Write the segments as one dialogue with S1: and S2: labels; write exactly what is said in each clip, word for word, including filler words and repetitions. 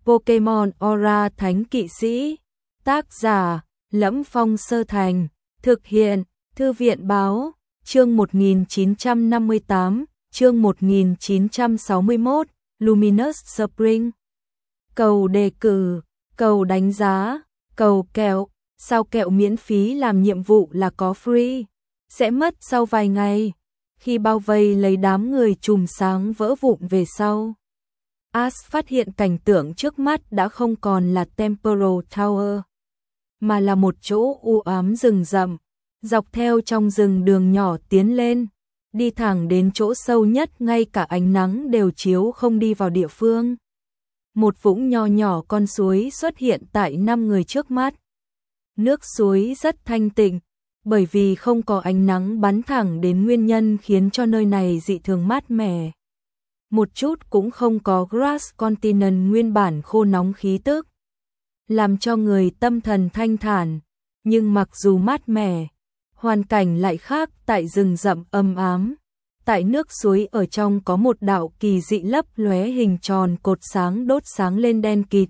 S1: Pokemon Aura Thánh Kỵ Sĩ. Tác giả: Lẫm Phong Sơ Thành. Thực hiện: Thư viện Báo. Chương một nghìn chín trăm năm mươi tám, chương một nghìn chín trăm sáu mươi mốt, Luminous Spring. Cầu đề cử, cầu đánh giá, cầu kẹo. Sao kẹo miễn phí làm nhiệm vụ là có free, sẽ mất sau vài ngày. Khi bao vây lấy đám người chùm sáng vỡ vụn về sau, Ash phát hiện cảnh tượng trước mắt đã không còn là Temporal Tower, mà là một chỗ u ám rừng rậm. Dọc theo trong rừng đường nhỏ tiến lên, đi thẳng đến chỗ sâu nhất ngay cả ánh nắng đều chiếu không đi vào địa phương. Một vũng nho nhỏ con suối xuất hiện tại năm người trước mắt. Nước suối rất thanh tịnh, bởi vì không có ánh nắng bắn thẳng đến nguyên nhân khiến cho nơi này dị thường mát mẻ. Một chút cũng không có Grass Continent nguyên bản khô nóng khí tức, làm cho người tâm thần thanh thản. Nhưng mặc dù mát mẻ, hoàn cảnh lại khác. Tại rừng rậm âm ám, tại nước suối ở trong có một đạo kỳ dị lấp lóe hình tròn cột sáng đốt sáng lên đen kịt,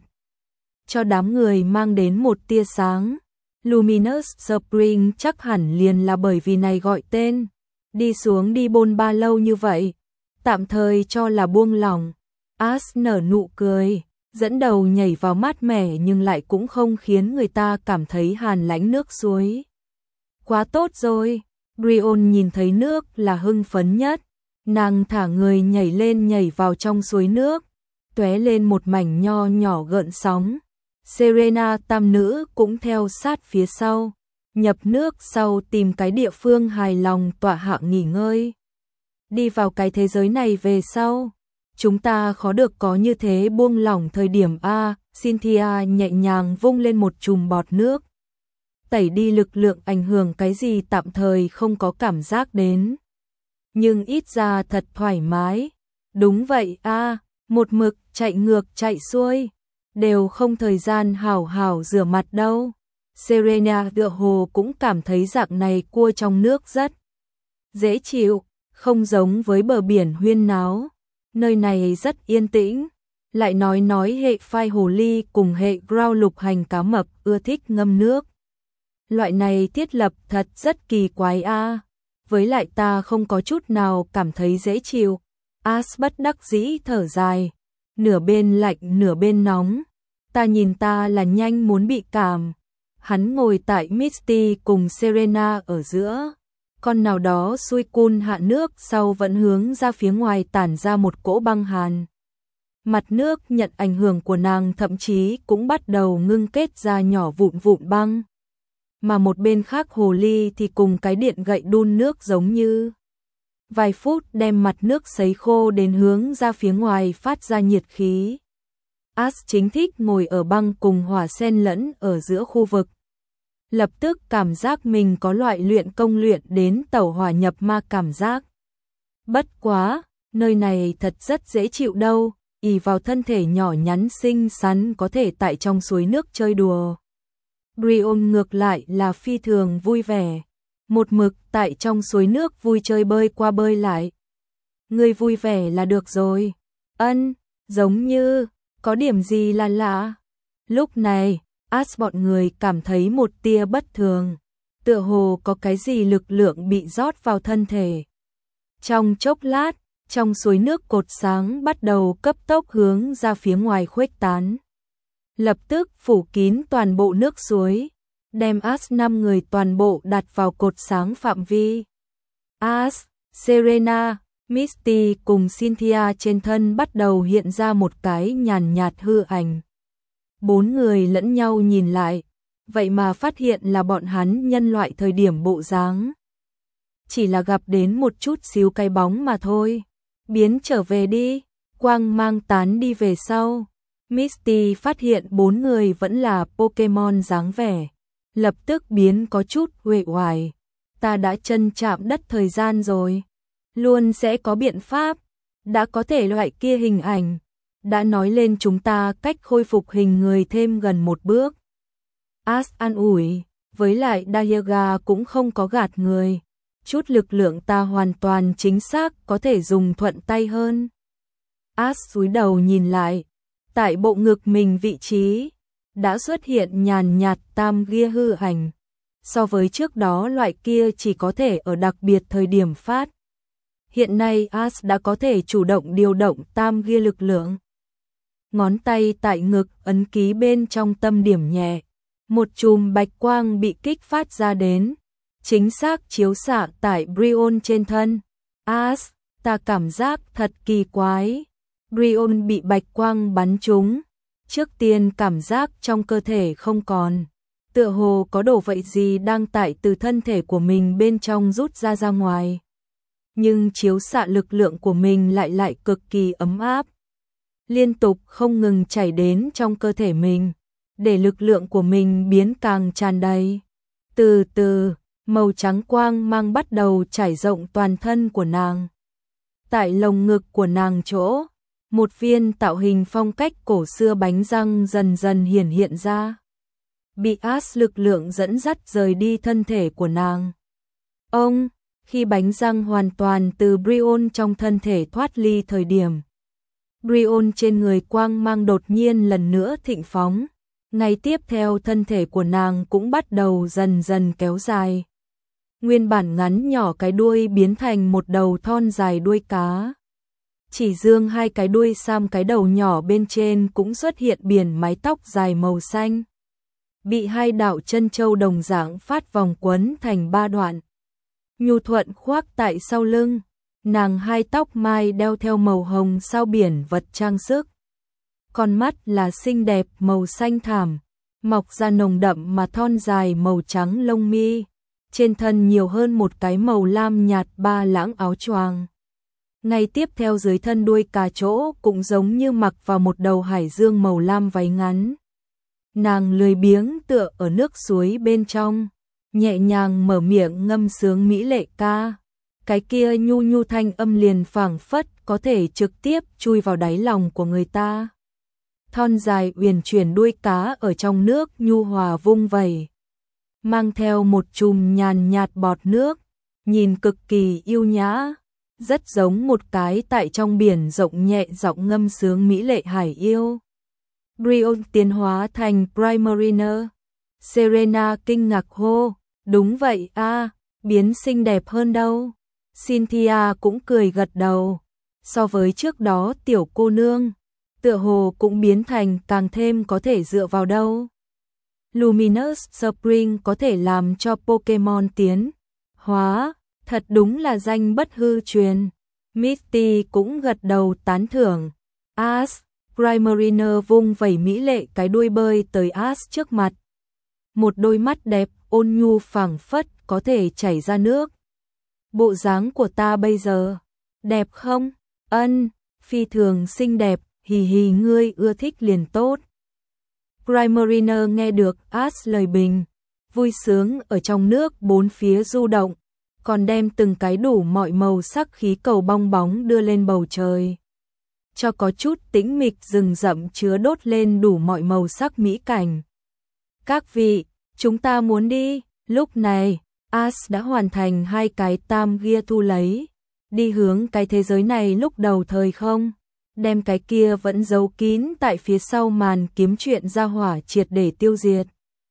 S1: cho đám người mang đến một tia sáng. Luminous Spring chắc hẳn liền là bởi vì này gọi tên. Đi xuống đi bôn ba lâu như vậy, tạm thời cho là buông lỏng. Ash nở nụ cười, dẫn đầu nhảy vào mát mẻ nhưng lại cũng không khiến người ta cảm thấy hàn lãnh nước suối. Quá tốt rồi. Brion nhìn thấy nước là hưng phấn nhất. Nàng thả người nhảy lên nhảy vào trong suối nước, tóe lên một mảnh nho nhỏ gợn sóng. Serena tam nữ cũng theo sát phía sau, nhập nước sau tìm cái địa phương hài lòng tọa hạ nghỉ ngơi. Đi vào cái thế giới này về sau, chúng ta khó được có như thế buông lỏng thời điểm a. Cynthia nhẹ nhàng vung lên một chùm bọt nước, tẩy đi lực lượng ảnh hưởng cái gì tạm thời không có cảm giác đến. Nhưng ít ra thật thoải mái. Đúng vậy a, một mực chạy ngược chạy xuôi, đều không thời gian hảo hảo rửa mặt đâu. Serena tựa hồ cũng cảm thấy dạng này cua trong nước rất dễ chịu, không giống với bờ biển huyên náo. Nơi này rất yên tĩnh. Lại nói nói hệ phai hồ ly cùng hệ ground lục hành cá mập ưa thích ngâm nước. Loại này thiết lập thật rất kỳ quái a. Với lại ta không có chút nào cảm thấy dễ chịu. Ash bất đắc dĩ thở dài, nửa bên lạnh nửa bên nóng. Ta nhìn ta là nhanh muốn bị cảm. Hắn ngồi tại Misty cùng Serena ở giữa. Con nào đó xui cun hạ nước sau vẫn hướng ra phía ngoài tản ra một cỗ băng hàn. Mặt nước nhận ảnh hưởng của nàng thậm chí cũng bắt đầu ngưng kết ra nhỏ vụn vụn băng. Mà một bên khác hồ ly thì cùng cái điện gậy đun nước giống như. Vài phút đem mặt nước sấy khô đến hướng ra phía ngoài phát ra nhiệt khí. Ash chính thích ngồi ở băng cùng hỏa xen lẫn ở giữa khu vực. Lập tức cảm giác mình có loại luyện công luyện đến tẩu hỏa nhập ma cảm giác. Bất quá, nơi này thật rất dễ chịu đâu, ỷ vào thân thể nhỏ nhắn xinh xắn có thể tại trong suối nước chơi đùa. Brion ngược lại là phi thường vui vẻ, một mực tại trong suối nước vui chơi bơi qua bơi lại. Người vui vẻ là được rồi. Ân, giống như có điểm gì là lạ. Lúc này, Ash bọn người cảm thấy một tia bất thường, tựa hồ có cái gì lực lượng bị rót vào thân thể. Trong chốc lát, trong suối nước cột sáng bắt đầu cấp tốc hướng ra phía ngoài khuếch tán. Lập tức phủ kín toàn bộ nước suối, đem Ash năm người toàn bộ đặt vào cột sáng phạm vi. Ash, Serena, Misty cùng Cynthia trên thân bắt đầu hiện ra một cái nhàn nhạt hư ảnh. Bốn người lẫn nhau nhìn lại, vậy mà phát hiện là bọn hắn nhân loại thời điểm bộ dáng. Chỉ là gặp đến một chút xíu cái bóng mà thôi. Biến trở về đi. Quang mang tán đi về sau. Misty phát hiện bốn người vẫn là Pokemon dáng vẻ. Lập tức biến có chút uể oải. Ta đã chân chạm đất thời gian rồi. Luôn sẽ có biện pháp. Đã có thể loại kia hình ảnh. Đã nói lên chúng ta cách khôi phục hình người thêm gần một bước. Ash an ủi, với lại Dialga cũng không có gạt người. Chút lực lượng ta hoàn toàn chính xác có thể dùng thuận tay hơn. Ash cúi đầu nhìn lại, Tại bộ ngực mình vị trí đã xuất hiện nhàn nhạt tam gia hư ảnh. So với trước đó loại kia chỉ có thể ở đặc biệt thời điểm phát. Hiện nay Ash đã có thể chủ động điều động tam gia lực lượng. Ngón tay tại ngực ấn ký bên trong tâm điểm nhẹ. Một chùm bạch quang bị kích phát ra đến. Chính xác chiếu xạ tại Brion trên thân. Ash, ta cảm giác thật kỳ quái. Brion bị bạch quang bắn trúng. Trước tiên cảm giác trong cơ thể không còn. Tựa hồ có đồ vậy gì đang tại từ thân thể của mình bên trong rút ra ra ngoài. Nhưng chiếu xạ lực lượng của mình lại lại cực kỳ ấm áp. Liên tục không ngừng chảy đến trong cơ thể mình. Để lực lượng của mình biến càng tràn đầy. Từ từ, màu trắng quang mang bắt đầu trải rộng toàn thân của nàng. Tại lồng ngực của nàng chỗ, một viên tạo hình phong cách cổ xưa bánh răng dần dần hiển hiện ra. Bị Ash lực lượng dẫn dắt rời đi thân thể của nàng. Ông, khi bánh răng hoàn toàn từ Brion trong thân thể thoát ly thời điểm. Brion trên người quang mang đột nhiên lần nữa thịnh phóng. Ngay tiếp theo thân thể của nàng cũng bắt đầu dần dần kéo dài. Nguyên bản ngắn nhỏ cái đuôi biến thành một đầu thon dài đuôi cá. Chỉ dương hai cái đuôi sam cái đầu nhỏ bên trên cũng xuất hiện biển mái tóc dài màu xanh. Bị hai đạo chân châu đồng dạng phát vòng quấn thành ba đoạn. Nhu thuận khoác tại sau lưng. Nàng hai tóc mai đeo theo màu hồng sao biển vật trang sức. Con mắt là xinh đẹp màu xanh thảm. Mọc ra nồng đậm mà thon dài màu trắng lông mi. Trên thân nhiều hơn một cái màu lam nhạt ba lãng áo choàng. Ngay tiếp theo dưới thân đuôi cà chỗ cũng giống như mặc vào một đầu hải dương màu lam váy ngắn. Nàng lười biếng tựa ở nước suối bên trong, nhẹ nhàng mở miệng ngâm sướng mỹ lệ ca. Cái kia nhu nhu thanh âm liền phảng phất có thể trực tiếp chui vào đáy lòng của người ta. Thon dài uyển chuyển đuôi cá ở trong nước nhu hòa vung vẩy, mang theo một chùm nhàn nhạt bọt nước, nhìn cực kỳ yêu nhã, rất giống một cái tại trong biển rộng nhẹ giọng ngâm sướng mỹ lệ hải yêu. Brion tiến hóa thành Primariner. Serena kinh ngạc hô, đúng vậy a, à, biến xinh đẹp hơn đâu. Cynthia cũng cười gật đầu. So với trước đó tiểu cô nương, tựa hồ cũng biến thành càng thêm có thể dựa vào đâu. Luminous Spring có thể làm cho Pokemon tiến hóa, thật đúng là danh bất hư truyền. Misty cũng gật đầu tán thưởng. Ash, Primariner vung vẩy mỹ lệ cái đuôi bơi tới Ash trước mặt. Một đôi mắt đẹp ôn nhu phảng phất có thể chảy ra nước. Bộ dáng của ta bây giờ, đẹp không? Ân, phi thường xinh đẹp, hì hì ngươi ưa thích liền tốt. Primariner nghe được Ash lời bình, vui sướng ở trong nước bốn phía du động, còn đem từng cái đủ mọi màu sắc khí cầu bong bóng đưa lên bầu trời. Cho có chút tĩnh mịch rừng rậm chứa đốt lên đủ mọi màu sắc mỹ cảnh. Các vị, chúng ta muốn đi. Lúc này, Ash đã hoàn thành hai cái tam gia thu lấy, đi hướng cái thế giới này lúc đầu thời không, đem cái kia vẫn giấu kín tại phía sau màn kiếm chuyện ra hỏa triệt để tiêu diệt.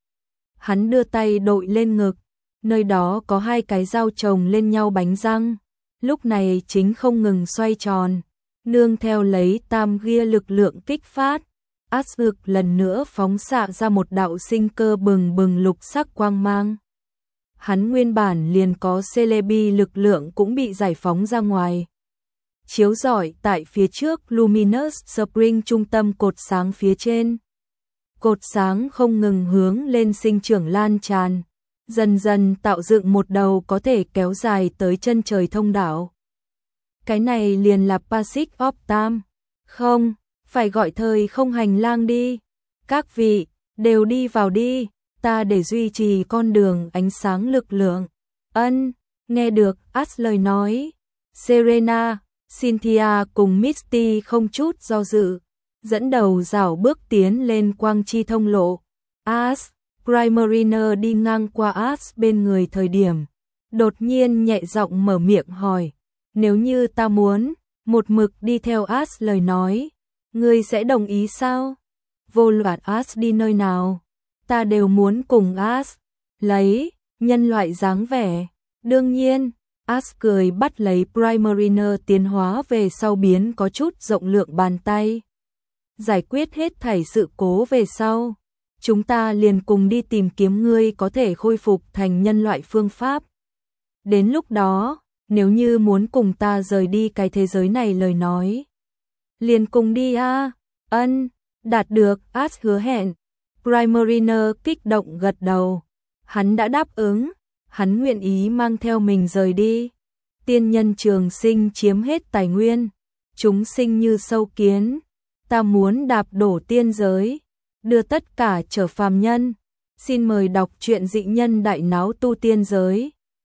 S1: Hắn đưa tay đội lên ngực, nơi đó có hai cái dao chồng lên nhau bánh răng, lúc này chính không ngừng xoay tròn, nương theo lấy tam gia lực lượng kích phát. Ash ngực lần nữa phóng xạ ra một đạo sinh cơ bừng bừng lục sắc quang mang. Hắn nguyên bản liền có Celebi lực lượng cũng bị giải phóng ra ngoài. Chiếu rọi tại phía trước Luminous Spring trung tâm cột sáng phía trên. Cột sáng không ngừng hướng lên sinh trưởng lan tràn, dần dần tạo dựng một đầu có thể kéo dài tới chân trời thông đạo. Cái này liền là Passage of Time. Không, phải gọi thời không hành lang đi. Các vị, đều đi vào đi, ta để duy trì con đường ánh sáng lực lượng. Ân, nghe được Ash lời nói. Serena, Cynthia cùng Misty không chút do dự, dẫn đầu rảo bước tiến lên quang chi thông lộ. Ash, Primariner đi ngang qua Ash bên người thời điểm, đột nhiên nhẹ giọng mở miệng hỏi, nếu như ta muốn một mực đi theo Ash lời nói, Ngươi sẽ đồng ý sao? Vô luận As đi nơi nào, ta đều muốn cùng As lấy nhân loại dáng vẻ. Đương nhiên, As cười bắt lấy Primariner tiến hóa về sau biến có chút rộng lượng bàn tay. Giải quyết hết thảy sự cố về sau, chúng ta liền cùng đi tìm kiếm ngươi có thể khôi phục thành nhân loại phương pháp. Đến lúc đó, nếu như muốn cùng ta rời đi cái thế giới này lời nói, liền cùng đi a. À? Ân, đạt được, As hứa hẹn. Primariner kích động gật đầu. Hắn đã đáp ứng, hắn nguyện ý mang theo mình rời đi. Tiên nhân trường sinh chiếm hết tài nguyên, chúng sinh như sâu kiến, ta muốn đạp đổ tiên giới, đưa tất cả trở phàm nhân. Xin mời đọc truyện Dị Nhân Đại Náo Tu Tiên Giới.